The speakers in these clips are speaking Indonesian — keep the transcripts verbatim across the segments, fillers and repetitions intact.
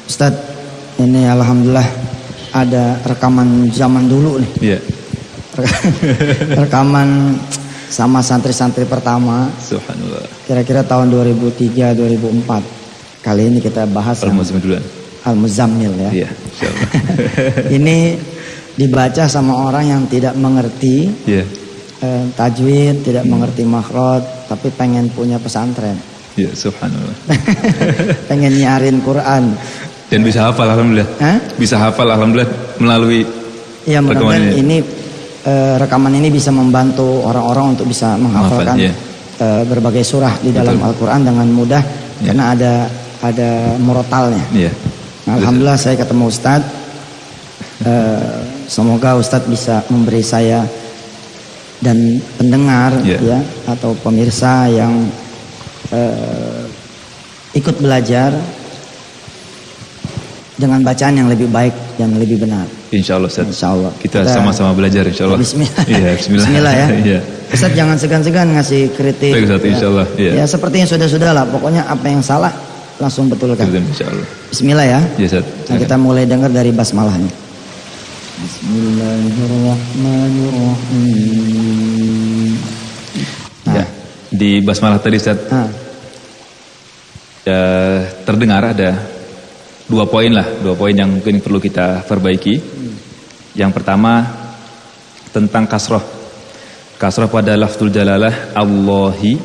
Ustadz, ini alhamdulillah ada rekaman zaman dulu nih. Iya. Rekaman sama santri-santri pertama. Subhanallah. Kira-kira tahun dua ribu tiga dua ribu empat. Kali ini kita bahas Al-Muzammil. Al-Muzammil ya. Iya, insyaallah. Ini dibaca sama orang yang tidak mengerti Iya. eh, tajwid, tidak hmm. mengerti makhraj, tapi pengen punya pesantren. Iya, subhanallah. Pengen nyiarin Quran. Dan bisa hafal alhamdulillah. Hah? Bisa hafal alhamdulillah melalui ya, mudah-mudahan ini eh, rekaman ini bisa membantu orang-orang untuk bisa menghafalkan ya. eh, berbagai surah di dalam Al-Quran dengan mudah ya. Karena ada ada murotalnya. Ya. Nah, alhamdulillah saya ketemu Ustadz. Eh, semoga Ustadz bisa memberi saya dan pendengar ya, ya atau pemirsa yang eh, ikut belajar dengan bacaan yang lebih baik dan lebih benar. Insya Allah, Ustaz. Insya Allah. Kita sama-sama belajar, Insya Allah. Bismillah. Iya, Bismillah. Bismillah ya. Iya. Ustaz jangan segan-segan ngasih kritik. Baik, Ustaz, Insya Allah. Ya. Ya seperti yang sudah-sudah lah. Pokoknya apa yang salah langsung betulkan. Insya Allah. Bismillah ya. Iya, Ustaz. Nah, kita mulai dengar dari basmalahnya. Bismillahirrahmanirrahim. Nah, ya, di basmalah tadi, Ustaz. Ah. Ya, terdengar ada dua poin lah, dua poin yang mungkin perlu kita perbaiki. Hmm. Yang pertama tentang kasroh, kasroh pada lafzul jalalah Allahi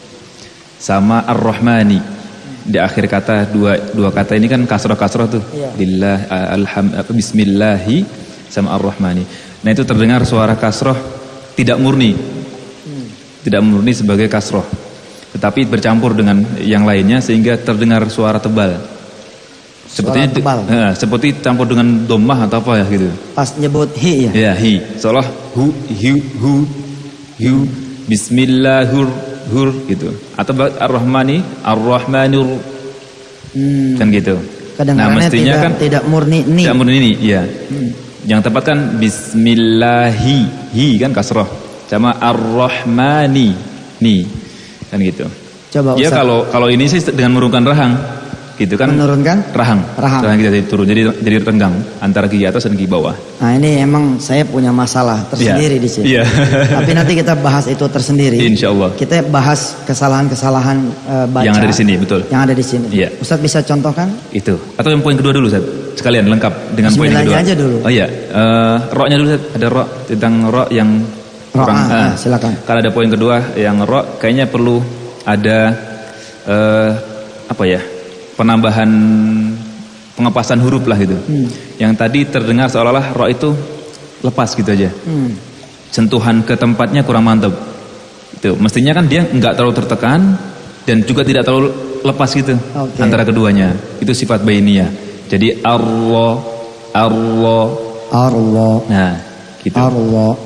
sama Ar-Rahmani. Di akhir kata dua dua kata ini kan kasroh kasroh tuh. Yeah. Lillah, alham, Bismillahi sama Ar-Rahmani. Nah itu terdengar suara kasroh tidak murni, hmm. tidak murni sebagai kasroh, tetapi bercampur dengan yang lainnya sehingga terdengar suara tebal. Sepertinya uh, seperti campur dengan dhammah atau apa ya gitu. Pas nyebut hi ya. Ya hi. Seolah hu hu hu hu bismillahir hur gitu. Atau ar-rahmani ar-rahmanur hmm. kan gitu. Nah mestinya tidak, kan tidak murni ni. Tidak murni ni, iya. Hmm. Yang tepat kan bismillahi hi kan kasrah. Sama ar-rahmani ni kan gitu. Coba ya kalau kalau ini sih dengan menurunkan rahang. Gitu kan, menurunkan rahang, rahang, rahang kita turun, jadi jadi renggang antara gigi atas dan gigi bawah. Nah ini emang saya punya masalah tersendiri yeah. di sini. Yeah. Tapi nanti kita bahas itu tersendiri. Insya Allah. Kita bahas kesalahan-kesalahan uh, baca yang ada di sini, betul. Yang ada di sini. Yeah. Ustadz bisa contohkan? Itu. Atau yang poin kedua dulu, Ustadz. Sekalian lengkap dengan poin kedua. Aja dulu. Oh iya, uh, roknya dulu, Ustadz. Ada rok tentang rok yang kurang. Ro, ah, uh, silakan. Kalau ada poin kedua yang rok, kayaknya perlu ada uh, apa ya? Penambahan pengepasan huruf lah gitu. Hmm. Yang tadi terdengar seolah-olah ro itu lepas gitu aja. Hmm. Sentuhan ke tempatnya kurang mantap. Itu mestinya kan dia nggak terlalu tertekan dan juga tidak terlalu lepas gitu okay. antara keduanya. Itu sifat bainiyah. Jadi Allah, Allah, Allah. Nah, gitu. Allah.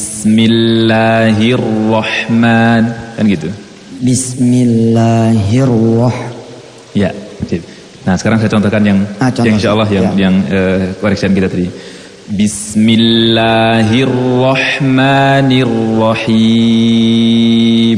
Bismillahirrahman kan gitu. Bismillahirrahman. Ya. Nah sekarang saya contohkan yang, ah, contoh, yang insya Allah yang, ya. yang uh, koreksian kita tadi. Bismillahirrahmanirrahim.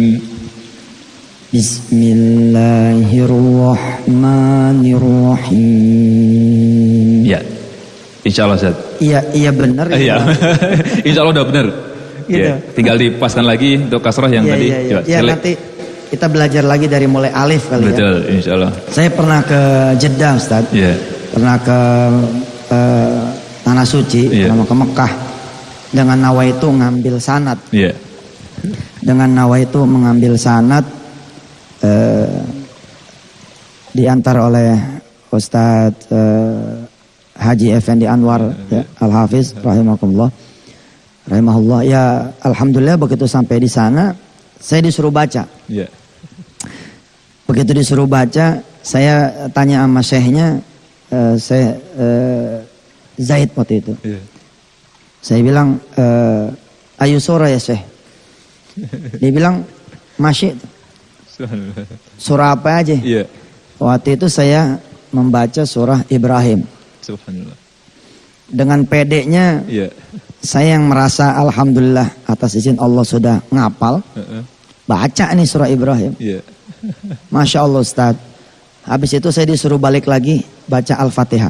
Bismillahirrahmanirrahim. Ya, insya Allah Ustaz. Iya, iya benar. Iya, insya Allah udah benar. Gitu. Ya, tinggal dipaskan lagi untuk kasrah yang ya, tadi. Ya, ya. Ya, nanti kita belajar lagi dari mulai alif kali. Betul, ya. Insya Allah. Saya pernah ke Jeddah Ustaz. Yeah. Pernah ke uh, Tanah Suci, yeah. pernah ke Mekah. Dengan nawa itu ngambil sanad. Yeah. Dengan nawa itu mengambil sanad uh, diantar oleh Ustaz uh, Haji Effendi Anwar yeah. ya, Al-Hafiz rahimahullah. Rahimahullah. Ya alhamdulillah begitu sampai di sana saya disuruh baca. Yeah. Begitu disuruh baca, saya tanya sama syekhnya, uh, saya uh, Zaid waktu itu. Yeah. Saya bilang, uh, ayu surah ya syekh. Dia bilang, masih. Surah apa aja? Yeah. Waktu itu saya membaca surah Ibrahim. Subhanallah. Dengan pedenya. Yeah. Saya yang merasa alhamdulillah atas izin Allah sudah ngapal. Uh-uh. Baca nih surah Ibrahim. Yeah. Masya Allah Ustaz. Habis itu saya disuruh balik lagi. baca Al-Fatihah.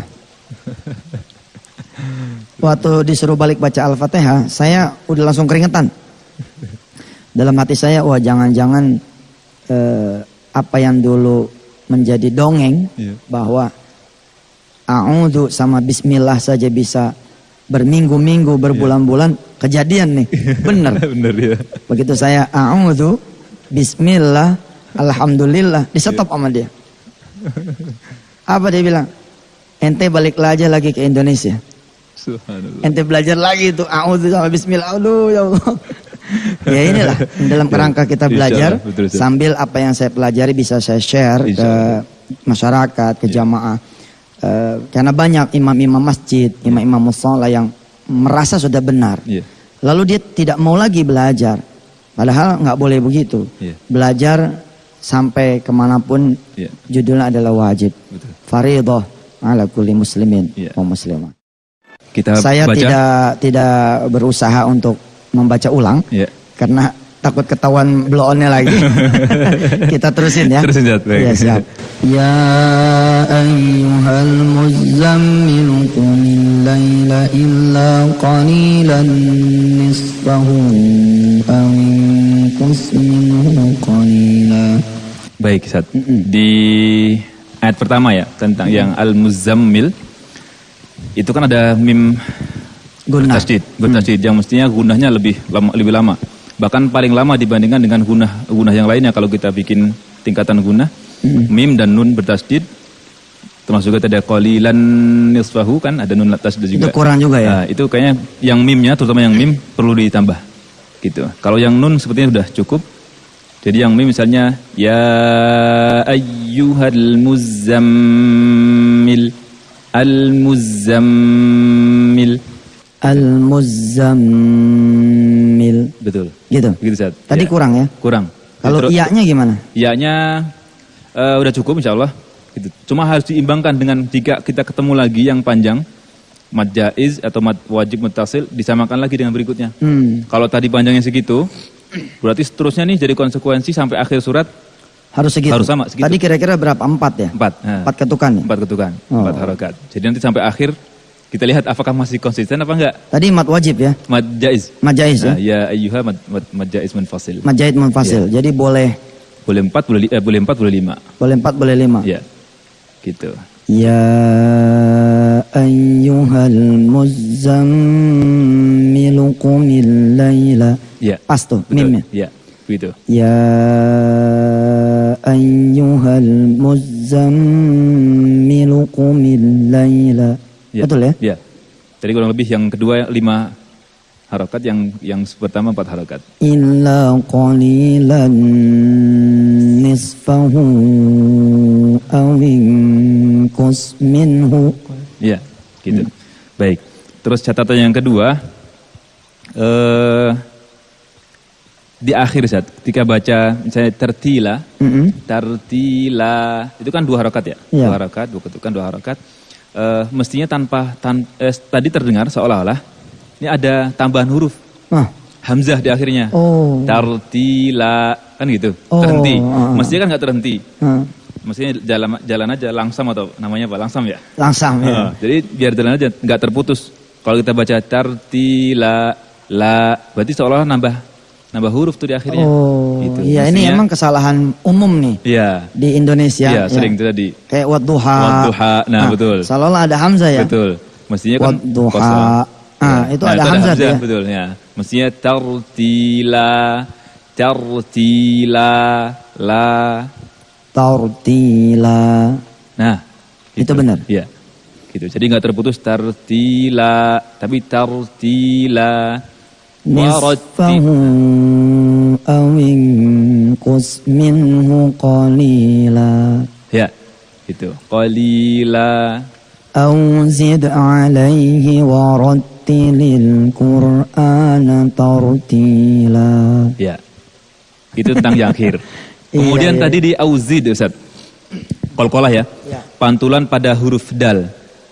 Waktu disuruh balik baca Al-Fatihah, saya udah langsung keringetan. Dalam hati saya, wah jangan-jangan eh, apa yang dulu menjadi dongeng, yeah. bahwa a'udzu sama bismillah saja bisa berminggu-minggu, berbulan-bulan, yeah. kejadian nih. Bener. Bener ya. Begitu saya a'udzu, bismillah, alhamdulillah, disetop yeah. sama dia. Apa dia bilang? Ente baliklah aja lagi ke Indonesia. Ente belajar lagi itu a'udzu sama bismillah. Aduh ya Allah. Ya inilah dalam kerangka kita belajar betul, betul. Sambil apa yang saya pelajari bisa saya share ke masyarakat, ke jamaah. Uh, karena banyak imam-imam masjid, imam-imam mushola yang merasa sudah benar. Yeah. Lalu dia tidak mau lagi belajar. Padahal nggak boleh begitu. Yeah. Belajar sampai kemanapun yeah. judulnya adalah wajib. Fariidhah ala kulli muslimin yeah. wa muslimah. Kita Saya baca. tidak tidak berusaha untuk membaca ulang. Yeah. Karena takut ketahuan blow-onnya lagi. Kita terusin ya. Terusin ya. Ya siap. Ya ayyuhal muzammil qumil laila illa qalilan nisfahu aw inqus minhu qalila. Baik, Ustaz. Mm -mm. Di ayat pertama ya tentang mm -mm. yang al-muzammil itu kan ada mim gunah tasydid, gunah tasydid yang mestinya gunahnya lebih lama, lebih lama. Bahkan paling lama dibandingkan dengan gunah gunah yang lainnya kalau kita bikin tingkatan gunah. Mm-hmm. Mim dan nun bertasydid. Termasuk juga ada qalilan nisfahu kan ada nun tasydid juga. Itu kurang juga ya. Nah, itu kayaknya yang mimnya terutama yang mim perlu ditambah. Gitu. Kalau yang nun sepertinya sudah cukup. Jadi yang mim misalnya ya ayyuhal muzammil al-muzammil Al-Muzammil. Betul. Gitu. Begitu, Ustaz. Tadi ya. Kurang ya? Kurang. Kalau iya-nya gimana? Iya-nya uh, udah cukup insyaallah. Gitu. Cuma harus diimbangkan dengan jika kita ketemu lagi yang panjang, mad jaiz atau mad wajib muttasil, disamakan lagi dengan berikutnya. Hmm. Kalau tadi panjangnya segitu, berarti seterusnya nih jadi konsekuensi sampai akhir surat harus segitu. Harus sama segitu. Tadi kira-kira berapa? Empat ya? Empat. Nah. Empat ketukan ya? Empat ketukan. Oh. Empat harokat. Jadi nanti sampai akhir kita lihat apakah masih konsisten apa enggak. Tadi mad wajib ya? Mad jaiz. Mad jaiz nah, ya? Ya ayyuha mad, mad, mad jaiz munfasil. Mad jaiz munfasil. Ya. Jadi boleh boleh empat, boleh eh, boleh empat, boleh lima. Boleh empat, boleh lima. Ya. Gitu. Ya ayyuhal muzammilu qumil laila. Ya. Pas tuh mimnya. Ya. Begitu. Ya ayyuhal muzammilu qumil laila. Ya. Betul ya? Ya. Jadi kurang lebih yang kedua lima harokat, yang yang pertama empat harokat. Illa qalilan nisfahu aw inqus minhu. Ya, gitu. Hmm. Baik. Terus catatan yang kedua, eh, di akhir saat ketika baca misalnya tertila, mm-hmm. tertila itu kan dua harokat ya, ya. Dua harokat, dua ketukan, dua harokat. Uh, mestinya tanpa tan, eh, tadi terdengar seolah-olah ini ada tambahan huruf ah. hamzah di akhirnya. Oh. Tartila kan gitu. Oh. Terhenti. Uh, uh. Mestinya kan nggak terhenti. Uh. Mestinya jalan jalan aja langsam atau namanya apa? Langsam ya? Langsam ya. Uh, jadi biar jalan aja nggak terputus. Kalau kita baca tartila la berarti seolah-olah nambah nambah huruf tuh di akhirnya. Oh, gitu. Iya. Mestinya, ini emang kesalahan umum nih. Iya. Di Indonesia. Iya, sering ya. Tadi. Kayak wadduha. Wadduha. Nah, nah, betul. Seolah ada hamzah ya. Betul. Mestinya kan wadduha. Ah, ya. Itu nah, ada itu hamzah, hamzah ya. Betul ya. Mestinya tartila, tartila, la, tartila. Nah, gitu. Itu benar. Iya. Gitu. Jadi enggak terputus tartila, tapi tartila. Nisfahu aw inqus minhu qalila. Ya, itu. Qalila. Aw zid alaihi warattilil Qur'ana tartila. Ya. Itu tentang yang akhir. Kemudian iya, iya. Tadi di auzid Ustaz. Qalqalah ya. Ya. Pantulan pada huruf dal.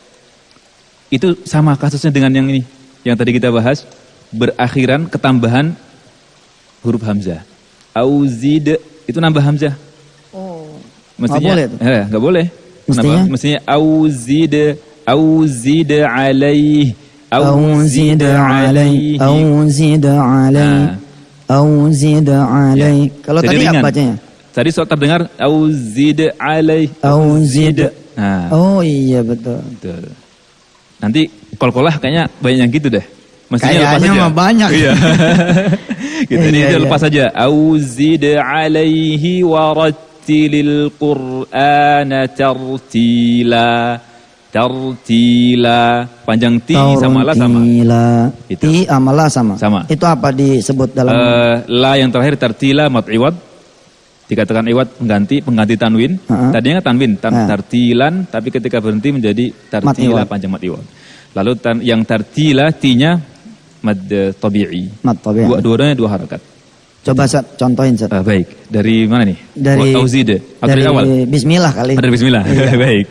Itu sama kasusnya dengan yang ini. Yang tadi kita bahas. Berakhiran ketambahan huruf hamzah. Auzid itu nambah hamzah. Oh. Mestinya, nggak boleh tuh? Eh, nggak boleh. Mestinya? Kenapa? Mestinya auzid auzid alaih auzid alaih auzid alaih auzid alaih. Kalau tadi apa bacanya? Tadi soal terdengar auzid alaih auzid. Nah. Oh iya betul. Betul. Nanti kol-kolah kayaknya banyak yang gitu deh. Mestinya kayaknya mah banyak. Iya. Gitu, jadi iya, lepas iya. saja. Auzid alaihi warattilil Qur'ana tartila. Tartila. Panjang ti sama la sama. Itu. Ti sama la sama. Sama. Itu apa disebut dalam? Uh, la yang terakhir tartila mat iwad. Dikatakan iwad pengganti pengganti tanwin. Uh-huh. Tadinya kan tanwin, tan, uh. tartilan, tapi ketika berhenti menjadi tartila panjang mat iwad. Lalu tan, yang tartila tinya mad tabi'i. Mad tabi'i. Dua, dua-duanya dua harakat. Coba Sat, contohin Sat. Uh, baik. Dari mana nih? Dari Auzid. Dari awal. Bismillah kali. Dari Bismillah. Baik.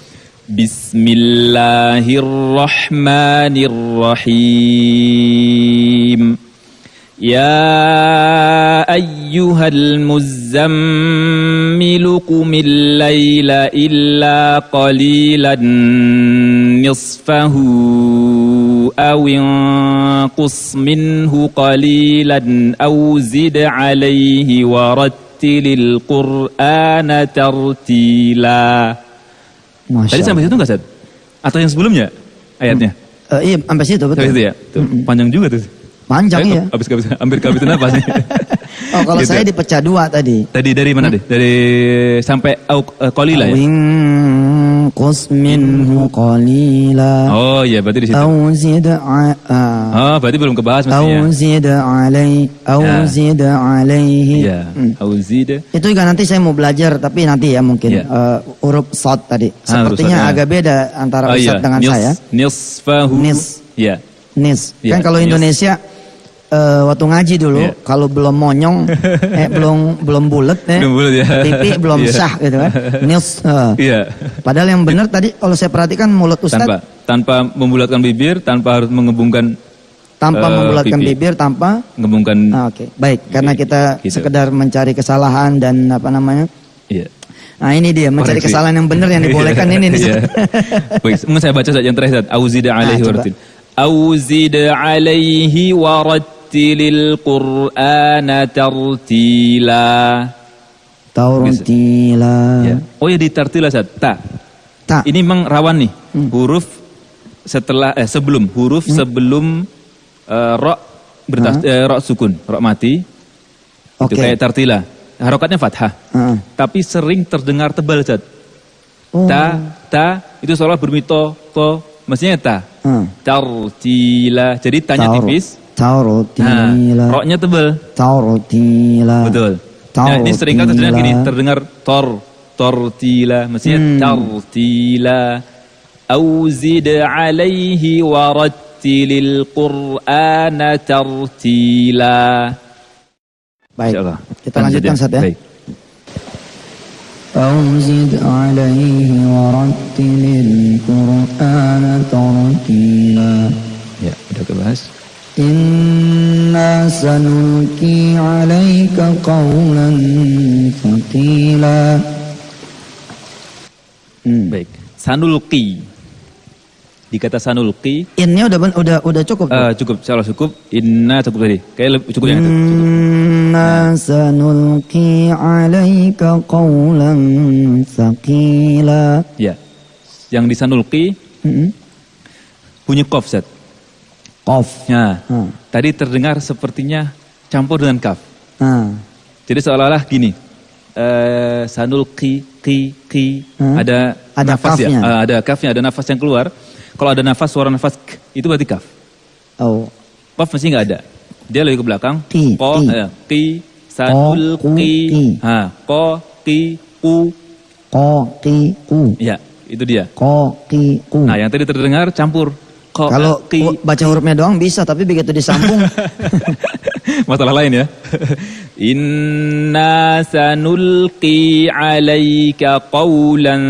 Bismillahirrahmanirrahim. Ya ayyuhal muzammilu qumil layla illa qalilan nisfahu aw inqus minhu qalilan aw zid alayhi warattilil Qur'ana tartila. Tadi sampai situ enggak, Ustaz? Atau yang sebelumnya ayatnya? Hmm. Uh, iya, sampai situ betul. Sampai situ ya? Tuh, mm-hmm. Panjang juga tuh. Panjang ya. Habis habis hampir kehabisan napas nih. Oh, kalau gitu. Saya dipecah dua tadi. Tadi dari mana hmm? deh? Dari sampai au uh, qalila ya. Qus minhu qalila. Oh iya, berarti di situ. Auzid Oh, berarti belum kebahas mestinya. Auzid alai auzid ya. alaihi. Iya, hmm. auzid. Itu juga nanti saya mau belajar tapi nanti ya mungkin ya. Uh, huruf shad tadi. Sepertinya ah, agak beda antara oh, Ustaz iya. dengan Nis, saya. Nisfahu. Nis. Iya. Nis. Ya, kan kalau Indonesia uh, waktu ngaji dulu yeah. kalau belum monyong eh belum belum bulat eh belum bulet, ya. pipi belum yeah. sah gitu kan. Nis. Uh. Yeah. Padahal yang benar tadi kalau saya perhatikan mulut Ustaz tanpa tanpa membulatkan bibir, tanpa harus mengebungkan tanpa uh, membulatkan pipi. bibir, tanpa mengebungkan. Ah, Oke, okay. Baik, karena kita gitu. Sekedar mencari kesalahan dan apa namanya? Iya. Yeah. Nah ini dia mencari Koreksi. Kesalahan yang benar yang dibolehkan ini nih. Baik, mungkin saya baca saja yang terakhir. Auzid alaihi wa rattil. Auzid alaihi wa rattilil Qur'ana tartila. Tartila. Ya. Oh ya di tartila Ustaz. Ta. Ta. Ini memang rawan nih. Hmm. Huruf setelah eh sebelum huruf hmm. sebelum uh, ro bertas huh? eh, ro sukun, ro mati. Okay. Itu kayak tartila. Harokatnya fathah. Uh. Tapi sering terdengar tebal Ustaz. Oh. Ta, ta itu seolah berbunyi to, to, mestinya ta. Uh. Tartila. Jadi tanya Taur, tipis. Tartila. Nah, roknya tebal. Tartila. Betul. Nah, ini sering kan terdengar gini, terdengar tor, tortila, mestinya hmm. tartila. Auzid alaihi warattilil Qur'ana tartila. Baik, kita lanjutkan Ustaz ya. Baik. Auzid alaihi warattilil Qur'ana tartila. Ya, udah kebahas. Inna sanulki alaika qawlan thaqila. Hmm. Baik, sanulki. Dikata sanulki. Innya udah udah udah cukup. Uh, cukup, salah cukup. Inna cukup tadi. Kayak cukup yang itu. Inna sanulki alaika qawlan thaqila. Ya. Yang di sanulki mm-hmm. bunyi qaf Zat. Qaf. Nah, hmm. tadi terdengar sepertinya campur dengan kaf. Hmm. Jadi seolah-olah gini, uh, sanul ki ki ki hmm. ada, ada nafas kafnya. ya, uh, ada kafnya, ada nafas yang keluar. Kalau ada nafas suara nafas k, itu berarti kaf. Oh. Kaf mesti nggak ada. Dia lagi ke belakang. Ki. Ko, ki. Uh, ki sanul ko, ki. ki. Ha, ko ki ku. Ko ki ku. Ya, itu dia. Ko ki ku. Nah, yang tadi terdengar campur. Ko, kalau ki. Baca hurufnya doang bisa, tapi begitu disambung masalah lain ya. Inna sanulqi alaika qawlan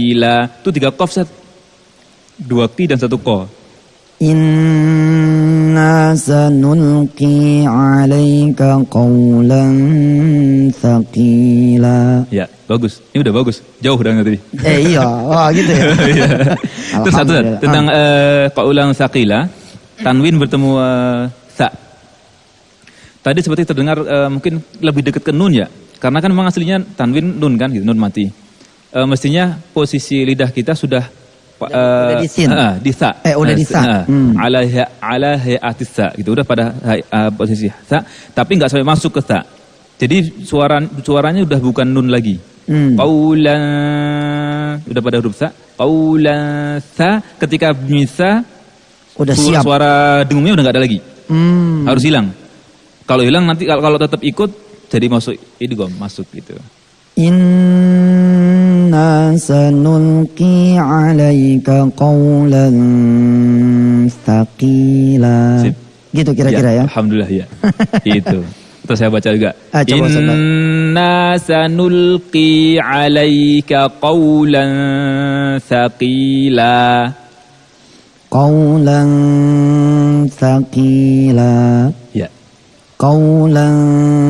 thaqila. Itu tiga qaf Ustaz. Dua ki dan satu ko. Inna Inna sanulqi 'alaika qawlan thaqila. Ya, bagus. Ini udah bagus. Jauh dari tadi. Eh iya, wah gitu ya. Terus satu tentang uh, qawlan thaqila, tanwin bertemu uh, sa. Tadi seperti terdengar uh, mungkin lebih dekat ke nun ya. Karena kan memang aslinya tanwin nun kan, gitu, nun mati. Uh, mestinya posisi lidah kita sudah Uh, udah di sin. Uh, di sa. Eh udah di sa. Uh, hmm. Ala ala hayatis sa gitu udah pada uh, posisi sa, tapi nggak sampai masuk ke sa. Jadi suara suaranya udah bukan nun lagi. Hmm. Qaulan udah pada huruf sa. Qaulan sa ketika bisa udah suara, siap. Suara dengungnya udah nggak ada lagi. Hmm. Harus hilang. Kalau hilang nanti kalau, kalau tetap ikut jadi masuk idgham masuk gitu. Inna sanulqi 'alaika qawlan thaqila. Gitu kira-kira ya, ya? Alhamdulillah ya. Itu. Terus saya baca juga. Ah, coba, Inna sanulqi 'alaika qawlan thaqila. Qawlan thaqila. Ya. Qawlan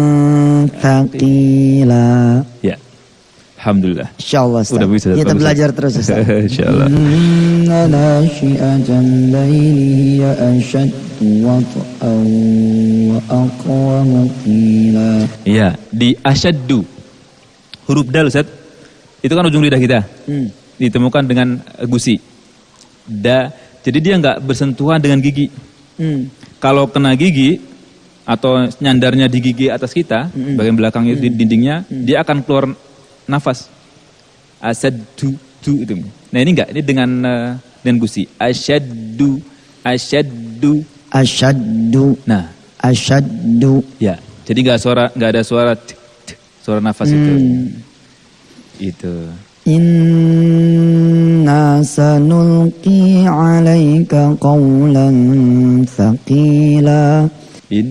thaqila. Ya. Alhamdulillah. Insyaallah Ustaz. Udah bisa, kita belajar terus Ustaz. Insyaallah. Inna nashi'atal laili hiya ashaddu wat'an wa aqwamu qila. Iya, di asyaddu. Huruf dal Ustaz. Itu kan ujung lidah kita. Hmm. Ditemukan dengan gusi. Da. Jadi dia enggak bersentuhan dengan gigi. Hmm. Kalau kena gigi atau nyandarnya di gigi atas kita, mm-hmm. bagian belakangnya mm-hmm. di dindingnya, mm-hmm. dia akan keluar nafas. Asyaddu itu. Nah ini enggak, ini dengan uh, dengan gusi. Asyaddu, asyaddu, asyaddu. Nah, asyaddu. Ya, jadi enggak suara, enggak ada suara t, t, suara nafas mm. itu. Itu. Inna sanulqi 'alaika qawlan thaqila. In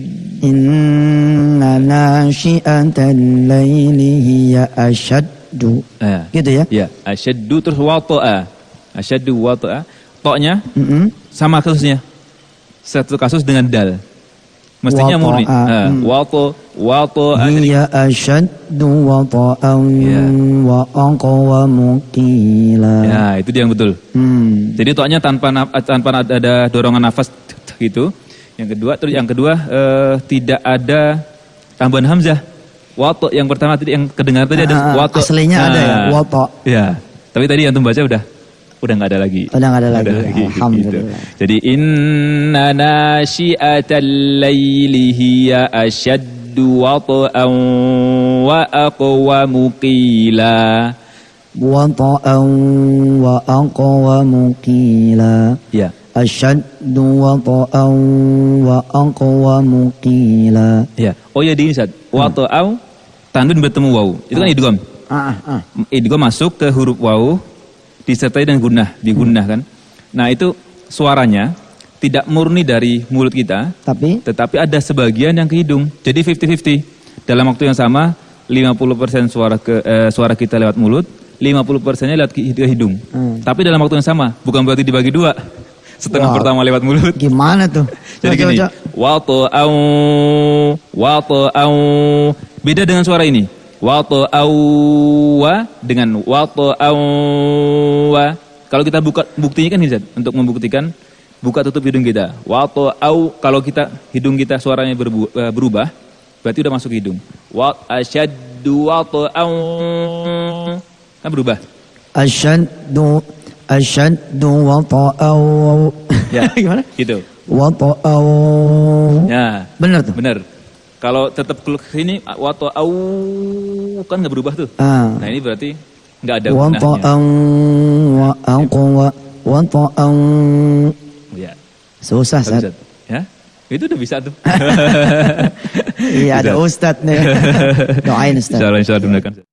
Inna nashi'atal laili hiya asyaddu. Eh, gitu ya? Ya, asyaddu terus wata'a. Asyaddu wata'a. Toknya mm-hmm. sama kasusnya. Satu kasus dengan dal. Mestinya murni. Nah, wata wata'a. Hiya asyaddu wata'an wa aqwamu qila. Ya, itu dia yang betul. Hmm. Jadi toknya tanpa tanpa ada dorongan nafas gitu. Yang kedua, terus yang kedua uh, tidak ada tambahan hamzah. Wato yang pertama tadi yang kedengar tadi ada wato. Aslinya nah, ada ya, wato. Ya. Tapi tadi yang membaca udah udah enggak ada lagi. Udah enggak ada lagi. Ada lagi Alhamdulillah. Gitu. Jadi inna nashi'atal laili hiya ashaddu wata'an wa aqwamu qila. Wata'an wa aqwamu qila. Ya. Asyaddu wata'an wa aqwamu qila. Ya. Oh ya di Ustaz. Wata'an tanwin bertemu waw. Itu kan idgham. Ah, ah. Idgham masuk ke huruf waw disertai dengan gunnah, digunnah kan. Nah, itu suaranya tidak murni dari mulut kita, tapi tetapi ada sebagian yang ke hidung. Jadi lima puluh lima puluh. Dalam waktu yang sama lima puluh persen suara ke eh, suara kita lewat mulut, lima puluh persennya lewat ke hidung. Hmm. Tapi dalam waktu yang sama, bukan berarti dibagi dua. Setengah wow. pertama lewat mulut. Gimana tuh? Jadi gini, wata'au, wata'au. Beda dengan suara ini. Wata'au dengan wata'au. Kalau kita buka buktinya kan Ustaz, untuk membuktikan buka tutup hidung kita. Wata'au, kalau kita hidung kita suaranya berubah, berarti udah masuk hidung. Wa asyaddu wata'au. Kan berubah. Asyaddu Asyaddu wata'aw. Ya, gimana? Gitu. Wata'aw. Ya. Benar tuh? Benar. Kalau tetap ke sini, wata'aw kan nggak berubah tuh. Ah. Nah ini berarti nggak ada gunanya. Wata'aw wa aqwa. Wata'aw. Ya. Susah, Ustaz. Ya. Itu udah bisa tuh. Iya, ada Ustadz nih. Doain Ustaz. Insyaallah, insyaallah.